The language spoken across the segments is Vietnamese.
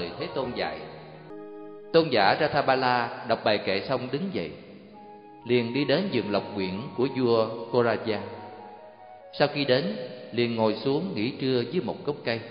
lời Thế Tôn dạy. Tôn giả Rathabala đọc bài kệ xong đứng dậy, liền đi đến vườn lộc quyển của vua Koraja. Sau khi đến, liền ngồi xuống nghỉ trưa dưới một gốc cây.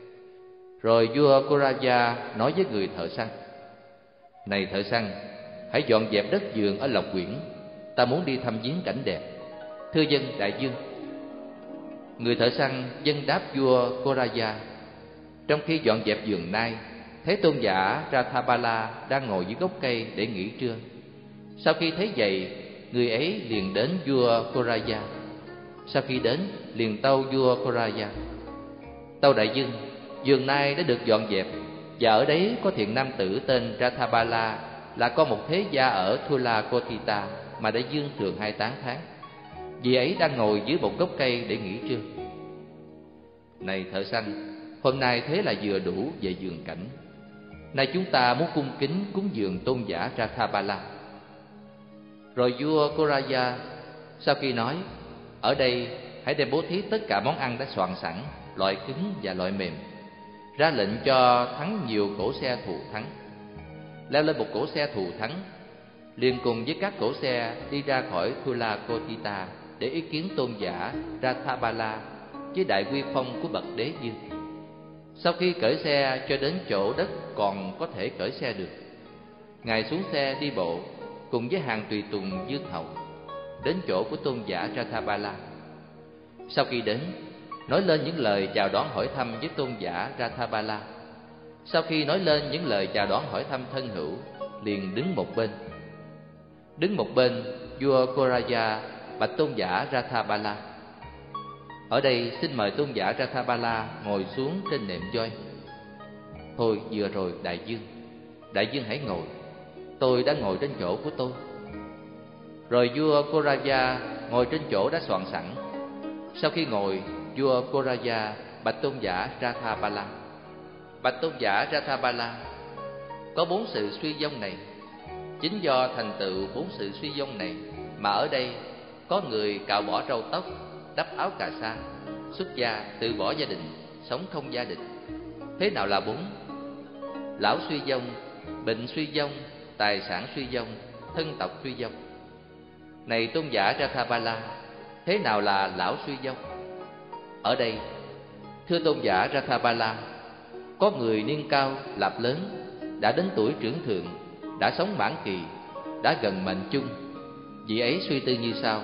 Rồi vua Koraja nói với người thợ săn: "Này thợ săn, hãy dọn dẹp đất vườn ở lộc quyển, ta muốn đi thăm viếng cảnh đẹp. Thưa dân đại vương." Người thợ săn vâng đáp vua Koraja. Trong khi dọn dẹp vườn nai, Thế Tôn giả Rathabala đang ngồi dưới gốc cây để nghỉ trưa. Sau khi thấy vậy, người ấy liền đến vua Koraja. Sau khi đến, liền tâu vua Koraja: "Tâu đại vương, vườn nai đã được dọn dẹp, và ở đấy có thiện nam tử tên Rathabala, là con một thế gia ở Thulakotita mà đại vương thường hay tán thán. Vì ấy đang ngồi dưới một gốc cây để nghỉ trưa." Này thợ săn, hôm nay thế là vừa đủ về vườn cảnh. Nay chúng ta muốn cung kính cúng dường tôn giả Rathabala. Rồi vua Koraja sau khi nói: "Ở đây hãy đem bố thí tất cả món ăn đã soạn sẵn, loại cứng và loại mềm. Ra lệnh cho thắng nhiều cỗ xe thù thắng." Leo lên một cỗ xe thù thắng, liền cùng với các cỗ xe đi ra khỏi Thulakotita để ý kiến tôn giả Rathabala với đại uy phong của bậc đế vương. Sau khi cởi xe cho đến chỗ đất còn có thể cởi xe được, ngài xuống xe đi bộ cùng với hàng tùy tùng vương hầu đến chỗ của tôn giả Rathabala. Sau khi đến, nói lên những lời chào đón hỏi thăm với tôn giả Rathabala. Sau khi nói lên những lời chào đón hỏi thăm thân hữu, liền đứng một bên. Đứng một bên, vua Koraja bạch tôn giả Rathabala: "Ở đây xin mời tôn giả Rathabala ngồi xuống trên nệm voi." "Thôi vừa rồi đại vương hãy ngồi, tôi đã ngồi trên chỗ của tôi." Rồi vua Koraja ngồi trên chỗ đã soạn sẵn. Sau khi ngồi, vua Koraja bạch tôn giả Rathabala: "Bạch tôn giả Rathabala, có 4 sự suy vong này. Chính do thành tựu 4 sự suy vong này mà ở đây có người cạo bỏ râu tóc, đắp áo cà sa, xuất gia, từ bỏ gia đình, sống không gia đình. Thế nào là 4? Lão suy vong, bệnh suy vong, tài sản suy vong, thân tộc suy vong. Này tôn giả Rathabala, thế nào là lão suy vong? Ở đây, thưa tôn giả Rathabala, có người niên cao, lạp lớn, đã đến tuổi trưởng thượng, đã sống mãn kỳ, đã gần mệnh chung. Vị ấy suy tư như sau: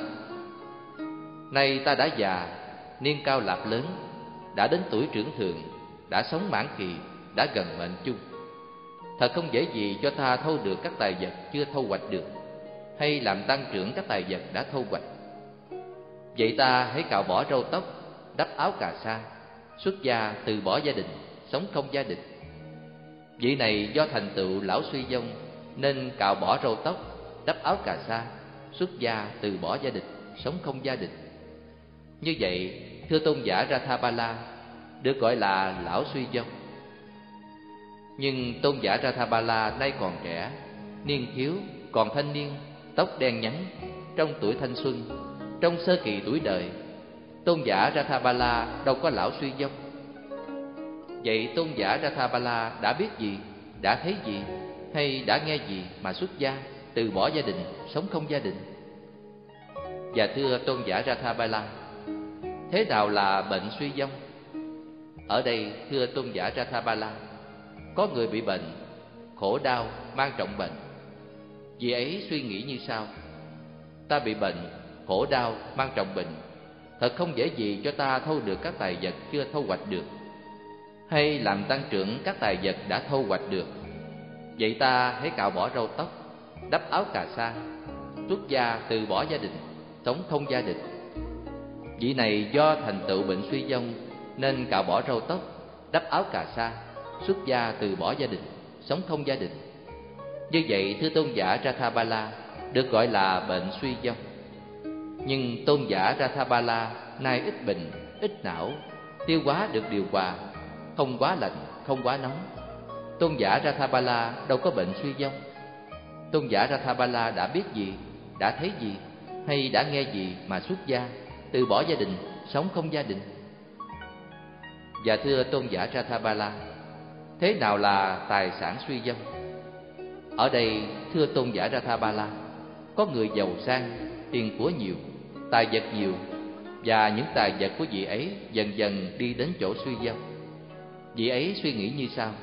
Nay ta đã già, niên cao lạp lớn, đã đến tuổi trưởng thượng, đã sống mãn kỳ, đã gần mệnh chung. Thật không dễ gì cho ta thâu được các tài vật chưa thâu hoạch được, hay làm tăng trưởng các tài vật đã thâu hoạch. Vậy ta hãy cạo bỏ râu tóc, đắp áo cà sa, xuất gia, từ bỏ gia đình, sống không gia đình. Vị này do thành tựu lão suy vong nên cạo bỏ râu tóc, đắp áo cà sa, xuất gia, từ bỏ gia đình, sống không gia đình. Như vậy, thưa tôn giả Rathabala, được gọi là lão suy vong. Nhưng tôn giả Rathabala nay còn trẻ, niên thiếu, còn thanh niên, tóc đen nhánh, trong tuổi thanh xuân, trong sơ kỳ tuổi đời. Tôn giả Rathabala đâu có lão suy vong. Vậy tôn giả Rathabala đã biết gì, đã thấy gì, hay đã nghe gì mà xuất gia, từ bỏ gia đình, sống không gia đình? Và thưa tôn giả Rathabala, thế nào là bệnh suy vong? Ở đây, thưa tôn giả Rathabala, có người bị bệnh, khổ đau, mang trọng bệnh. Vị ấy suy nghĩ như sau: ta bị bệnh, khổ đau, mang trọng bệnh, thật không dễ gì cho ta thâu được các tài vật chưa thâu hoạch được, hay làm tăng trưởng các tài vật đã thâu hoạch được. Vậy ta hãy cạo bỏ râu tóc, đắp áo cà sa, xuất gia, từ bỏ gia đình, sống không gia đình. Vị này do thành tựu bệnh suy vong nên cạo bỏ râu tóc, đắp áo cà sa, xuất gia, từ bỏ gia đình, sống không gia đình. Như vậy, thưa tôn giả Rathabala, được gọi là bệnh suy vong. Nhưng tôn giả Rathabala nay ít bệnh, ít não, tiêu hóa được điều hòa, không quá lạnh, không quá nóng. Tôn giả Rathabala đâu có bệnh suy vong. Tôn giả Rathabala đã biết gì, đã thấy gì, hay đã nghe gì mà xuất gia, từ bỏ gia đình, sống không gia đình? Và thưa tôn giả Rathabala, thế nào là tài sản suy vong? Ở đây, thưa tôn giả Rathabala, có người giàu sang, tiền của nhiều, tài vật nhiều, và những tài vật của vị ấy dần dần đi đến chỗ suy vong. Vị ấy suy nghĩ như sau: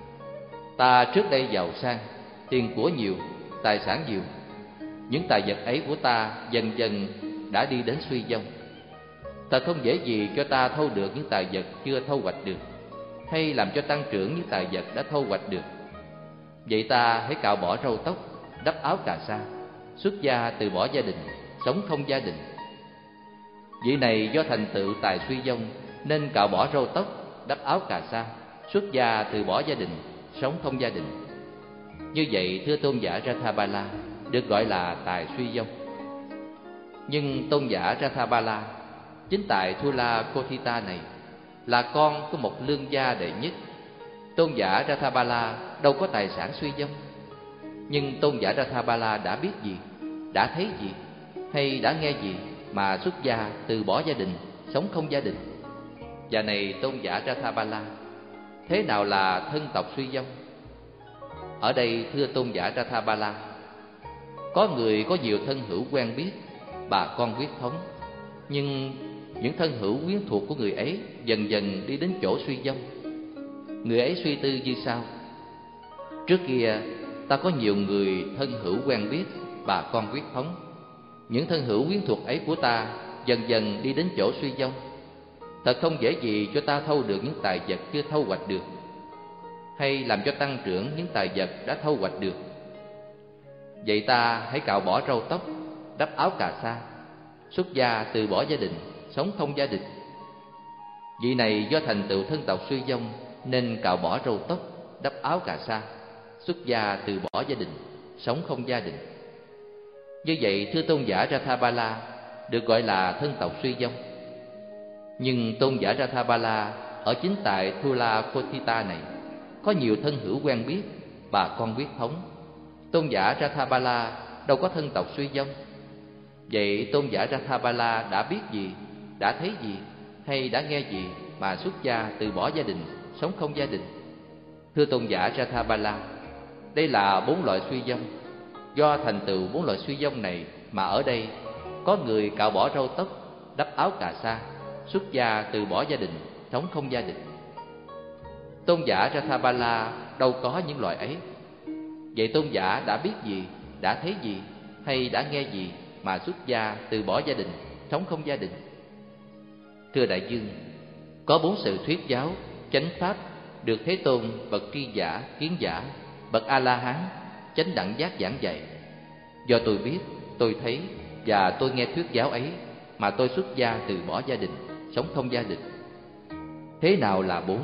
ta trước đây giàu sang, tiền của nhiều, tài sản nhiều. Những tài vật ấy của ta dần dần đã đi đến suy vong. Thật không dễ gì cho ta thâu được những tài vật chưa thâu hoạch được, hay làm cho tăng trưởng những tài vật đã thâu hoạch được. Vậy ta hãy cạo bỏ râu tóc, đắp áo cà sa, xuất gia từ bỏ gia đình, sống không gia đình. Vị này do thành tựu tài suy vong nên cạo bỏ râu tóc, đắp áo cà sa, xuất gia từ bỏ gia đình, sống không gia đình. Như vậy, thưa tôn giả Rathabala, được gọi là tài suy vong. Nhưng tôn giả Rathabala, chính tại Thula Kothita này là con của một lương gia đệ nhất. Tôn giả Rathabala đâu có tài sản suy vong. Nhưng tôn giả Rathabala đã biết gì, đã thấy gì, hay đã nghe gì mà xuất gia từ bỏ gia đình, sống không gia đình? Và này tôn giả Rathabala, thế nào là thân tộc suy vong? Ở đây, thưa tôn giả Rathabala, có người có nhiều thân hữu quen biết, bà con huyết thống, nhưng những thân hữu quyến thuộc của người ấy dần dần đi đến chỗ suy vong. Người ấy suy tư như sau: trước kia ta có nhiều người thân hữu quen biết, bà con huyết thống. Những thân hữu quyến thuộc ấy của ta dần dần đi đến chỗ suy vong. Thật không dễ gì cho ta thâu được những tài vật chưa thâu hoạch được, hay làm cho tăng trưởng những tài vật đã thâu hoạch được. Vậy ta hãy cạo bỏ râu tóc, đắp áo cà sa, xuất gia từ bỏ gia đình, sống không gia đình. Vị này do thành tựu thân tộc suy vong nên cạo bỏ râu tóc, đắp áo cà sa, xuất gia từ bỏ gia đình, sống không gia đình. Như vậy, thưa tôn giả Rathabala, được gọi là thân tộc suy vong. Nhưng tôn giả Rathabala ở chính tại Thula Kothita này có nhiều thân hữu quen biết, bà con huyết thống. Tôn giả Rathabala đâu có thân tộc suy vong. Vậy tôn giả Rathabala đã biết gì, đã thấy gì, hay đã nghe gì mà xuất gia từ bỏ gia đình, sống không gia đình? Thưa tôn giả Rathabala, đây là 4 loại suy vong. Do thành tựu 4 loại suy vong này mà ở đây có người cạo bỏ râu tóc, đắp áo cà sa, xuất gia từ bỏ gia đình, sống không gia đình. Tôn giả Rathabala đâu có những loại ấy. Vậy tôn giả đã biết gì, đã thấy gì, hay đã nghe gì mà xuất gia từ bỏ gia đình, sống không gia đình? Thưa đại dương, có 4 sự thuyết giáo, chánh pháp được Thế Tôn, bậc tri giả, kiến giả, bậc A-la-hán, chánh đẳng giác giảng dạy. Do tôi biết, tôi thấy và tôi nghe thuyết giáo ấy mà tôi xuất gia từ bỏ gia đình, sống không gia đình. Thế nào là 4?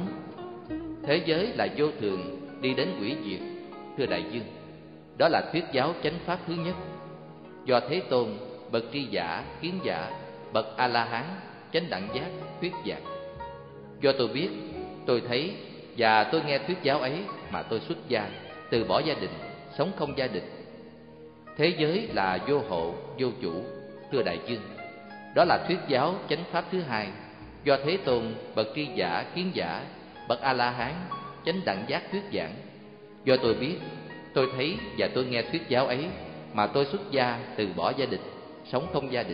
Thế giới là vô thường, đi đến hủy diệt. Thưa đại dương, đó là thuyết giáo chánh pháp thứ nhất. Do Thế Tôn, bậc tri giả, kiến giả, bậc A-la-hán, chánh đẳng giác thuyết giảng. Do tôi biết, tôi thấy và tôi nghe thuyết giáo ấy mà tôi xuất gia từ bỏ gia đình, sống không gia đình. Thế giới là vô hộ, vô chủ. Thưa đại dương, đó là thuyết giáo chánh pháp thứ hai. Do Thế Tôn, bậc tri giả, kiến giả, bậc A-la-hán, chánh đẳng giác thuyết giảng. Do tôi biết, tôi thấy và tôi nghe thuyết giáo ấy mà tôi xuất gia từ bỏ gia đình, sống không gia đình.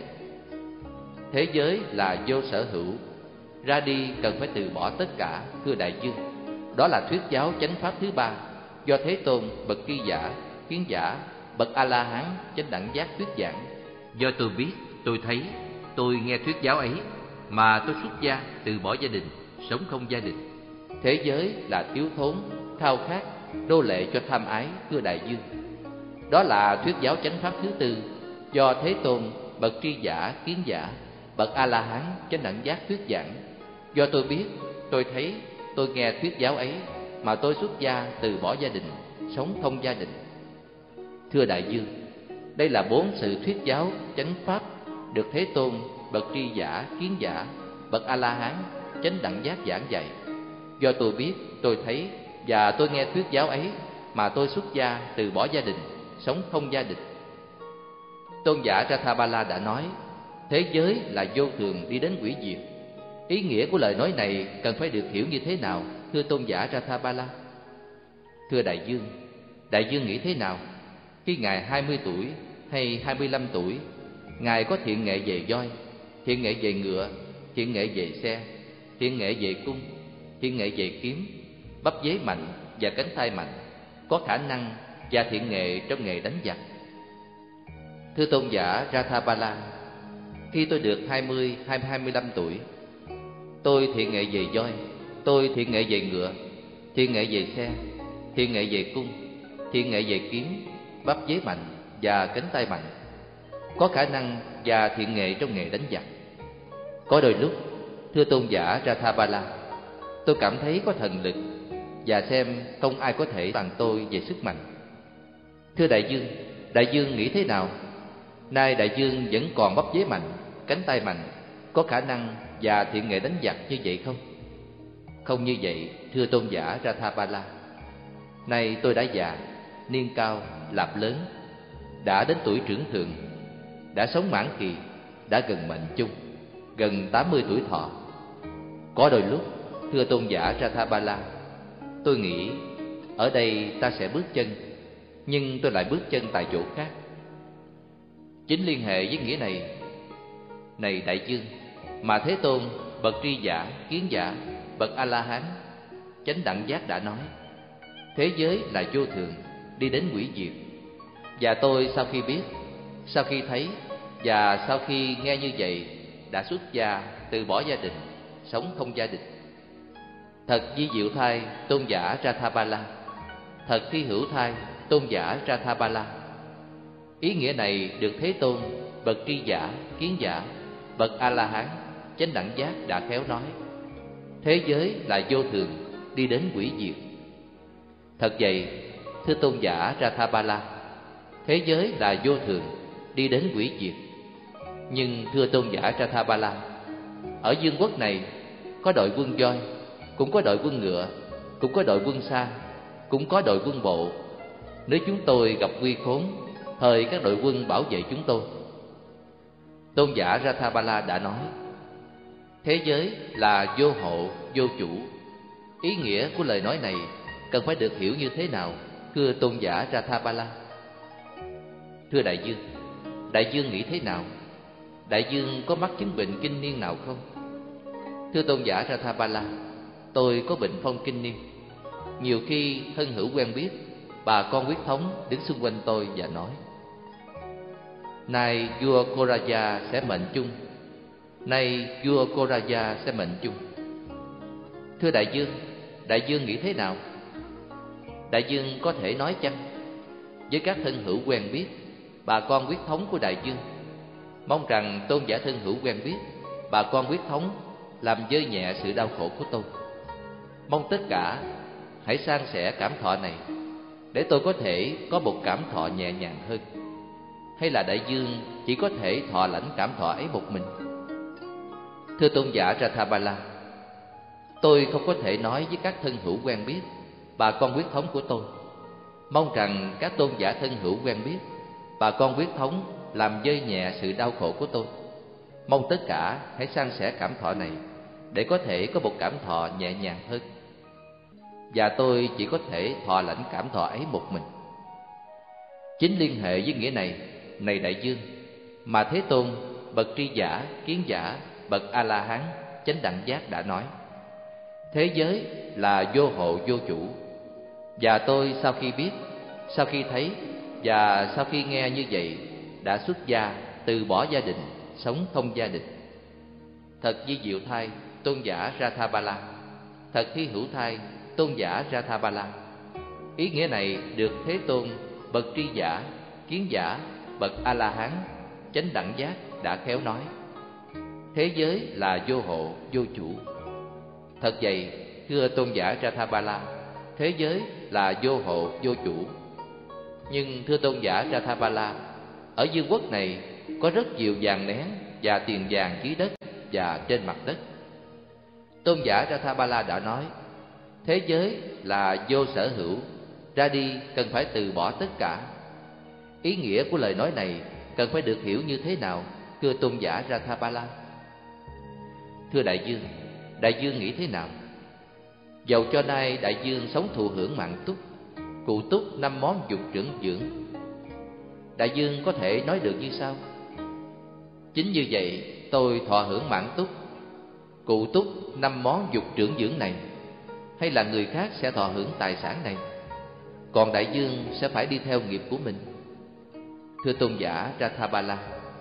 Thế giới là vô sở hữu, ra đi cần phải từ bỏ tất cả. Thưa đại dương, đó là thuyết giáo chánh pháp thứ ba. Do Thế Tôn, bậc tri giả, kiến giả, bậc A-la-hán, chánh đẳng giác thuyết giảng. Do tôi biết, tôi thấy, tôi nghe thuyết giáo ấy mà tôi xuất gia từ bỏ gia đình, sống không gia đình. Thế giới là thiếu thốn, khao khát, đô lệ cho tham ái. Thưa đại dương, đó là thuyết giáo chánh pháp thứ tư. Do Thế Tôn, bậc tri giả, kiến giả, bậc A-la-hán, chánh đẳng giác thuyết giảng. Do tôi biết, tôi thấy, tôi nghe thuyết giáo ấy mà tôi xuất gia từ bỏ gia đình, sống không gia đình. Thưa đại dương, đây là 4 sự thuyết giáo chánh pháp được Thế Tôn, bậc tri giả, kiến giả, bậc A-la-hán, chánh đẳng giác giảng dạy. Do tôi biết, tôi thấy và tôi nghe thuyết giáo ấy mà tôi xuất gia từ bỏ gia đình, sống không gia đình. Tôn giả Rathabala đã nói, thế giới là vô thường, đi đến hủy diệt. Ý nghĩa của lời nói này cần phải được hiểu như thế nào, thưa tôn giả Rathabala? Thưa đại dương nghĩ thế nào khi Ngài 20 tuổi hay 25 tuổi, Ngài có thiện nghệ về voi, thiện nghệ về ngựa, thiện nghệ về xe, thiện nghệ về cung, thiện nghệ về kiếm, bắp dế mạnh và cánh tay mạnh, có khả năng và thiện nghệ trong nghề đánh giặc? Thưa tôn giả Rathabala, khi tôi được 20 hay 25 tuổi, tôi thiện nghệ về voi, tôi thiện nghệ về ngựa, thiện nghệ về xe, thiện nghệ về cung, thiện nghệ về kiếm, bắp dế mạnh và cánh tay mạnh, có khả năng và thiện nghệ trong nghề đánh giặc. Có đôi lúc, thưa tôn giả Rathabala, tôi cảm thấy có thần lực và xem không ai có thể bằng tôi về sức mạnh. Thưa đại dương nghĩ thế nào? Nay đại dương vẫn còn bắp dế mạnh, cánh tay mạnh, có khả năng và thiện nghệ đánh giặc như vậy không? Không như vậy, thưa tôn giả Rathabala. Nay tôi đã già, niên cao, lạp lớn, đã đến tuổi trưởng thượng, đã sống mãn kỳ, đã gần mệnh chung, gần 80 tuổi thọ. Có đôi lúc, thưa tôn giả Rathabala, tôi nghĩ ở đây ta sẽ bước chân, nhưng tôi lại bước chân tại chỗ khác. Chính liên hệ với nghĩa này: này đại dương, mà Thế Tôn, bậc tri giả, kiến giả, bậc A-la-hán, chánh đẳng giác đã nói, thế giới là vô thường, đi đến hủy diệt. Và tôi sau khi biết, sau khi thấy và sau khi nghe như vậy, đã xuất gia, từ bỏ gia đình, sống không gia đình. Thật vi diệu thay, tôn giả Rathabala. Thật thi hữu thay, tôn giả Rathabala. Ý nghĩa này được Thế Tôn, bậc tri giả, kiến giả, bậc A-la-hán, chánh đẳng giác đã khéo nói. Thế giới là vô thường, đi đến hủy diệt. Thật vậy, thưa tôn giả Rathabala, thế giới là vô thường, đi đến hủy diệt. Nhưng thưa tôn giả Rathabala, ở vương quốc này có đội quân voi, cũng có đội quân ngựa, cũng có đội quân xa, cũng có đội quân bộ. Nếu chúng tôi gặp nguy khốn, thời các đội quân bảo vệ chúng tôi. Tôn giả Rathabala đã nói, thế giới là vô hộ, vô chủ. Ý nghĩa của lời nói này cần phải được hiểu như thế nào, thưa tôn giả Rathabala? Thưa đại dương nghĩ thế nào? Đại dương có mắc chứng bệnh kinh niên nào không? Thưa tôn giả Rathabala, tôi có bệnh phong kinh niên. Nhiều khi thân hữu quen biết, bà con huyết thống đứng xung quanh tôi và nói, nay vua Koraja sẽ mệnh chung, nay vua Koraja sẽ mệnh chung. Thưa đại dương nghĩ thế nào? Đại dương có thể nói chăng với các thân hữu quen biết, bà con huyết thống của đại dương, mong rằng tôn giả thân hữu quen biết, bà con huyết thống làm vơi nhẹ sự đau khổ của tôi. Mong tất cả hãy san sẻ cảm thọ này, để tôi có thể có một cảm thọ nhẹ nhàng hơn. Hay là đại dương chỉ có thể thọ lãnh cảm thọ ấy một mình? Thưa tôn giả Rathabala, tôi không có thể nói với các thân hữu quen biết, bà con huyết thống của tôi. Mong rằng các tôn giả thân hữu quen biết, bà con huyết thống làm vơi nhẹ sự đau khổ của tôi. Mong tất cả hãy san sẻ cảm thọ này, để có thể có một cảm thọ nhẹ nhàng hơn. Và tôi chỉ có thể thọ lãnh cảm thọ ấy một mình. Chính liên hệ với nghĩa này, này đại dương, mà Thế Tôn, bậc tri giả, kiến giả, bậc A-la-hán, chánh đẳng giác đã nói, thế giới là vô hộ, vô chủ. Và tôi sau khi biết, sau khi thấy và sau khi nghe như vậy, đã xuất gia, từ bỏ gia đình, sống không gia đình. Thật vi diệu thay, tôn giả Rathabala. Thật thi hữu thay, tôn giả Rathabala. Ý nghĩa này được Thế Tôn, bậc tri giả, kiến giả, bậc A-la-hán, chánh đẳng giác đã khéo nói, thế giới là vô hộ, vô chủ. Thật vậy, thưa tôn giả Rathabala, thế giới là vô hộ, vô chủ. Nhưng thưa tôn giả Rathabala, ở vương quốc này có rất nhiều vàng nén và tiền vàng dưới đất và trên mặt đất. Tôn giả Rathabala đã nói, thế giới là vô sở hữu, ra đi cần phải từ bỏ tất cả. Ý nghĩa của lời nói này cần phải được hiểu như thế nào, thưa tôn giả Rathabala? Thưa đại dương nghĩ thế nào? Dầu cho nay đại dương sống thụ hưởng mạng túc, cụ túc 5 món dục trưởng dưỡng. Đại dương có thể nói được như sau: chính như vậy, tôi thọ hưởng mãn túc, cụ túc 5 món dục trưởng dưỡng này, hay là người khác sẽ thọ hưởng tài sản này, còn đại dương sẽ phải đi theo nghiệp của mình? Thưa tôn giả Rathabala,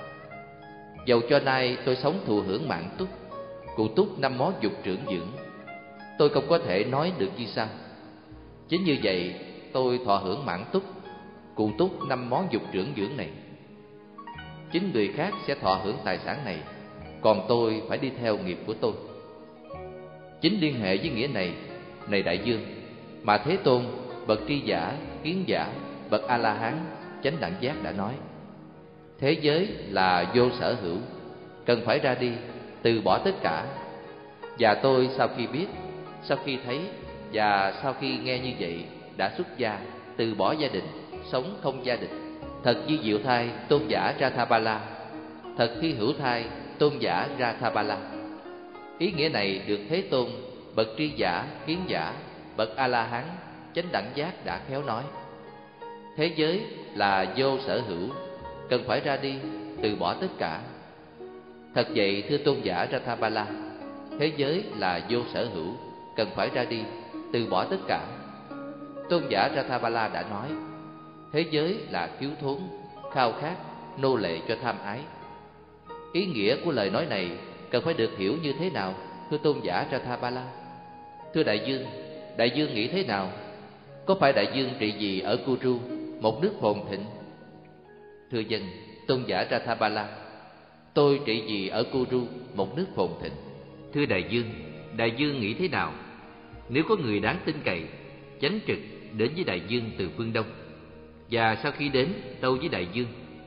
dầu cho nay tôi sống thụ hưởng mãn túc, cụ túc 5 món dục trưởng dưỡng, tôi không có thể nói được như sau: chính như vậy, tôi thọ hưởng mãn túc, cụ túc 5 món dục trưởng dưỡng này. Chính người khác sẽ thọ hưởng tài sản này, còn tôi phải đi theo nghiệp của tôi. Chính liên hệ với nghĩa này, này đại dương, mà Thế Tôn, bậc tri giả, kiến giả, bậc A-la-hán, chánh đẳng giác đã nói: thế giới là vô sở hữu, cần phải ra đi, từ bỏ tất cả. Và tôi sau khi biết, sau khi thấy và sau khi nghe như vậy, đã xuất gia, từ bỏ gia đình, sống không gia đình. Thật vi diệu thay, tôn giả Rathabala. Thật thi hữu thay, tôn giả Rathabala. Ý nghĩa này được Thế Tôn, bậc tri giả, kiến giả, bậc A-la-hán, chánh đẳng giác đã khéo nói. Thế giới là vô sở hữu, cần phải ra đi, từ bỏ tất cả. Thật vậy, thưa tôn giả Rathabala, thế giới là vô sở hữu, cần phải ra đi, từ bỏ tất cả. Tôn giả Rathabala đã nói: thế giới là thiếu thốn, khao khát, nô lệ cho tham ái. Ý nghĩa của lời nói này cần phải được hiểu như thế nào, thưa tôn giả Rathabala? Thưa đại dương nghĩ thế nào? Có phải đại dương trị vì ở Kuru, một nước phồn thịnh? Thưa dân, tôn giả Rathabala, tôi trị vì ở Kuru, một nước phồn thịnh. Thưa đại dương nghĩ thế nào? Nếu có người đáng tin cậy, chánh trực đến với đại dương từ phương Đông, và sau khi đến tâu với đại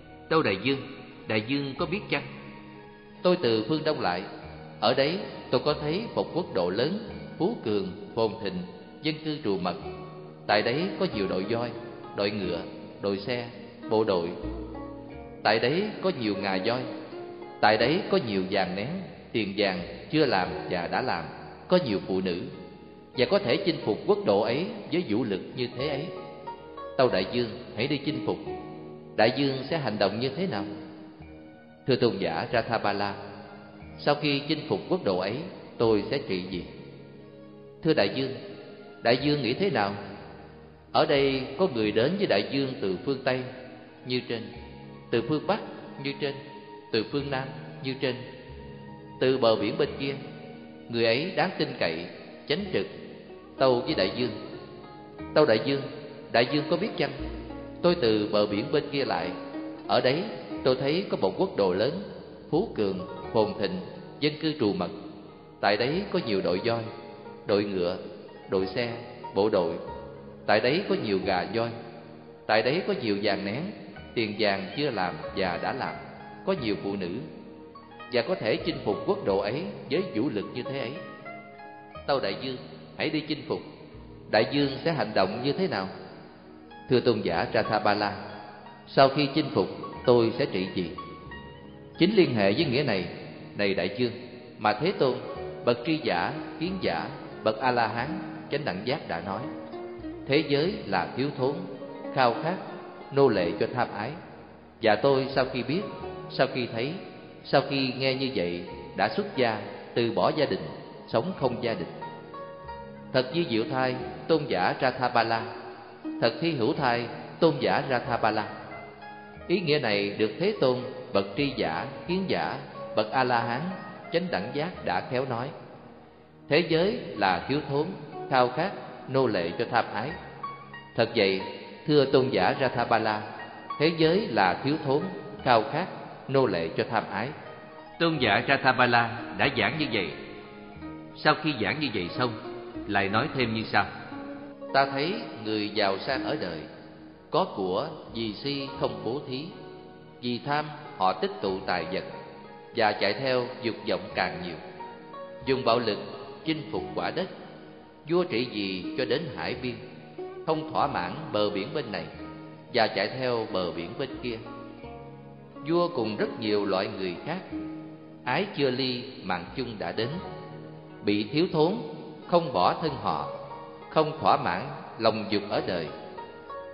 dương có biết chăng? Tôi từ phương Đông lại, ở đấy tôi có thấy một quốc độ lớn, phú cường, phồn thịnh, dân cư trù mật. Tại đấy có nhiều đội voi, đội ngựa, đội xe, bộ đội. Tại đấy có nhiều ngà voi. Tại đấy có nhiều vàng nén, tiền vàng chưa làm và đã làm, có nhiều phụ nữ, và có thể chinh phục quốc độ ấy với vũ lực như thế ấy. Tâu đại dương, hãy đi chinh phục. Đại dương sẽ hành động như thế nào? Thưa tôn giả Rathabala, sau khi chinh phục quốc độ ấy, tôi sẽ trị gì? Thưa đại dương nghĩ thế nào? Ở đây có người đến với đại dương từ phương Tây như trên, từ phương Bắc như trên, từ phương Nam như trên, từ bờ biển bên kia. Người ấy đáng tin cậy, chánh trực, tâu với đại dương: tâu đại dương có biết chăng? Tôi từ bờ biển bên kia lại, ở đấy tôi thấy có một quốc độ lớn, phú cường, phồn thịnh, dân cư trù mật. Tại đấy có nhiều đội voi, đội ngựa, đội xe, bộ đội. Tại đấy có nhiều gà voi. Tại đấy có nhiều vàng nén, tiền vàng chưa làm và đã làm, có nhiều phụ nữ, và có thể chinh phục quốc độ ấy với vũ lực như thế ấy. Tâu đại dương, hãy đi chinh phục. Đại dương sẽ hành động như thế nào? Thưa tôn giả Rathabala, sau khi chinh phục, tôi sẽ trị gì? Chính liên hệ với nghĩa này, này đại dương, mà Thế Tôn, bậc tri giả, kiến giả, bậc A-la-hán, chánh đẳng giác đã nói: thế giới là thiếu thốn, khao khát, nô lệ cho tham ái. Và tôi sau khi biết, sau khi thấy, sau khi nghe như vậy, đã xuất gia, từ bỏ gia đình, sống không gia đình. Thật vi diệu thay, tôn giả Rathabala. Thật thi hữu thay, tôn giả Rathabala. Ý nghĩa này được Thế Tôn, bậc tri giả, kiến giả, bậc A-la-hán, chánh đẳng giác đã khéo nói: thế giới là thiếu thốn, khao khát, nô lệ cho tham ái. Thật vậy, thưa tôn giả Rathabala, thế giới là thiếu thốn, khao khát, nô lệ cho tham ái. Tôn giả Rathabala đã giảng như vậy. Sau khi giảng như vậy xong, lại nói thêm như sau: ta thấy người giàu sang ở đời, có của vì si không bố thí, vì tham họ tích tụ tài vật, và chạy theo dục vọng càng nhiều, dùng bạo lực chinh phục quả đất. Vua trị vì cho đến hải biên, không thỏa mãn bờ biển bên này, và chạy theo bờ biển bên kia. Vua cùng rất nhiều loại người khác, ái chưa ly mạng chung đã đến, bị thiếu thốn, không bỏ thân họ, không thỏa mãn lòng dục ở đời,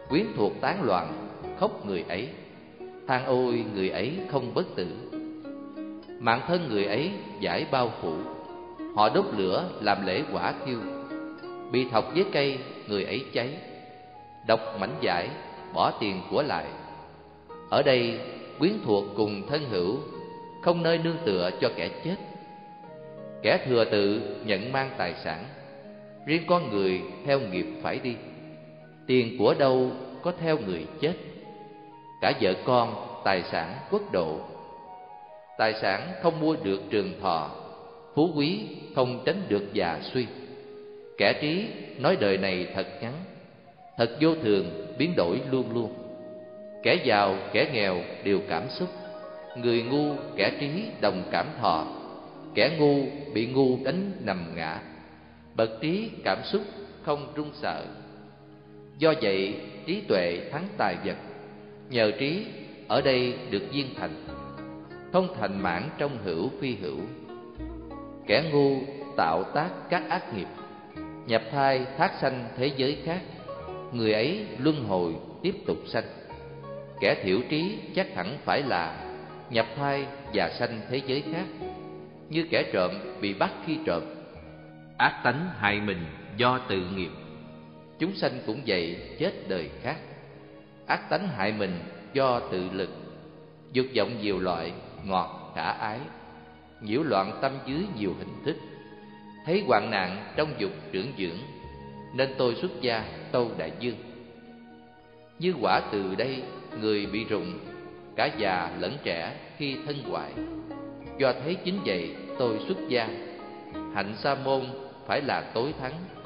quyến thuộc tán loạn, khóc người ấy, than ôi người ấy không bất tử. Mạng thân người ấy giải bao phủ, họ đốt lửa làm lễ quả thiêu. Bị thọc với cây người ấy cháy, độc mảnh giải bỏ tiền của lại. Ở đây quyến thuộc cùng thân hữu, không nơi nương tựa cho kẻ chết. Kẻ thừa tự nhận mang tài sản, riêng con người theo nghiệp phải đi. Tiền của đâu có theo người chết, cả vợ con tài sản quốc độ. Tài sản không mua được trường thọ, phú quý không tránh được già suy. Kẻ trí nói đời này thật ngắn, thật vô thường biến đổi luôn luôn. Kẻ giàu kẻ nghèo đều cảm xúc, người ngu kẻ trí đồng cảm thọ. Kẻ ngu bị ngu đánh nằm ngã, bậc trí cảm xúc không run sợ. Do vậy trí tuệ thắng tài vật, nhờ trí ở đây được viên thành. Không thành mãn trong hữu phi hữu. Kẻ ngu tạo tác các ác nghiệp, nhập thai thác sanh thế giới khác. Người ấy luân hồi tiếp tục sanh. Kẻ thiểu trí chắc hẳn phải là nhập thai và sanh thế giới khác. Như kẻ trộm bị bắt khi trộm, ác tánh hại mình do tự nghiệp. Chúng sanh cũng vậy, chết đời khác. Ác tánh hại mình do tự lực, dục vọng nhiều loại, ngọt khả ái, nhiễu loạn tâm dưới nhiều hình thức. Thấy hoạn nạn trong dục trưởng dưỡng, nên tôi xuất gia tâu đại dương. Như quả từ đây người bị rụng, cả già lẫn trẻ khi thân hoại. Do thấy chính vậy tôi xuất gia, hạnh sa môn phải là tối thắng.